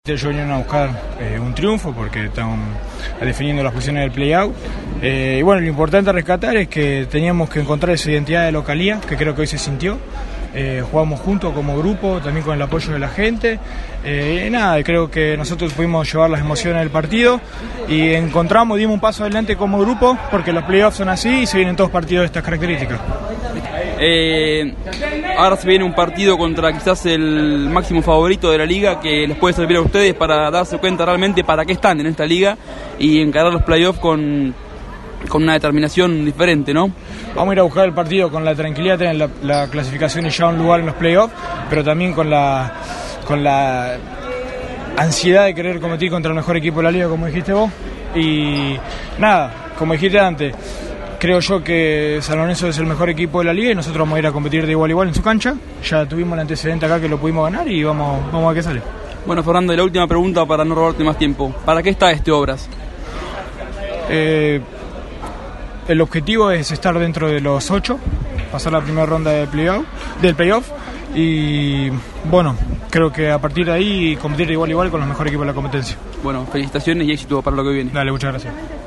Ellos vinieron a buscar un triunfo porque están definiendo las posiciones del play-out. Y bueno, lo importante a rescatar es que teníamos que encontrar esa identidad de localía, que creo que hoy se sintió. Jugamos juntos como grupo, también con el apoyo de la gente. Creo que nosotros pudimos llevar las emociones del partido y dimos un paso adelante como grupo, porque los play-offs son así y se vienen todos partidos de estas características. Ahora se viene un partido contra quizás el máximo favorito de la liga, que les puede servir a ustedes para darse cuenta realmente para qué están en esta liga y encarar los playoffs con una determinación diferente, ¿no? Vamos a ir a buscar el partido con la tranquilidad de tener la clasificación y ya un lugar en los playoffs, pero también con la ansiedad de querer competir contra el mejor equipo de la liga, como dijiste vos. Y como dijiste antes, creo yo que San Lorenzo es el mejor equipo de la liga y nosotros vamos a ir a competir de igual a igual en su cancha. Ya tuvimos el antecedente acá que lo pudimos ganar y vamos a ver qué sale. Bueno, Fernando, y la última pregunta para no robarte más tiempo. ¿Para qué está este Obras? El objetivo es estar dentro de los 8, pasar la primera ronda del playoff y bueno, creo que a partir de ahí competir de igual a igual con los mejores equipos de la competencia. Bueno, felicitaciones y éxito para lo que viene. Dale, muchas gracias.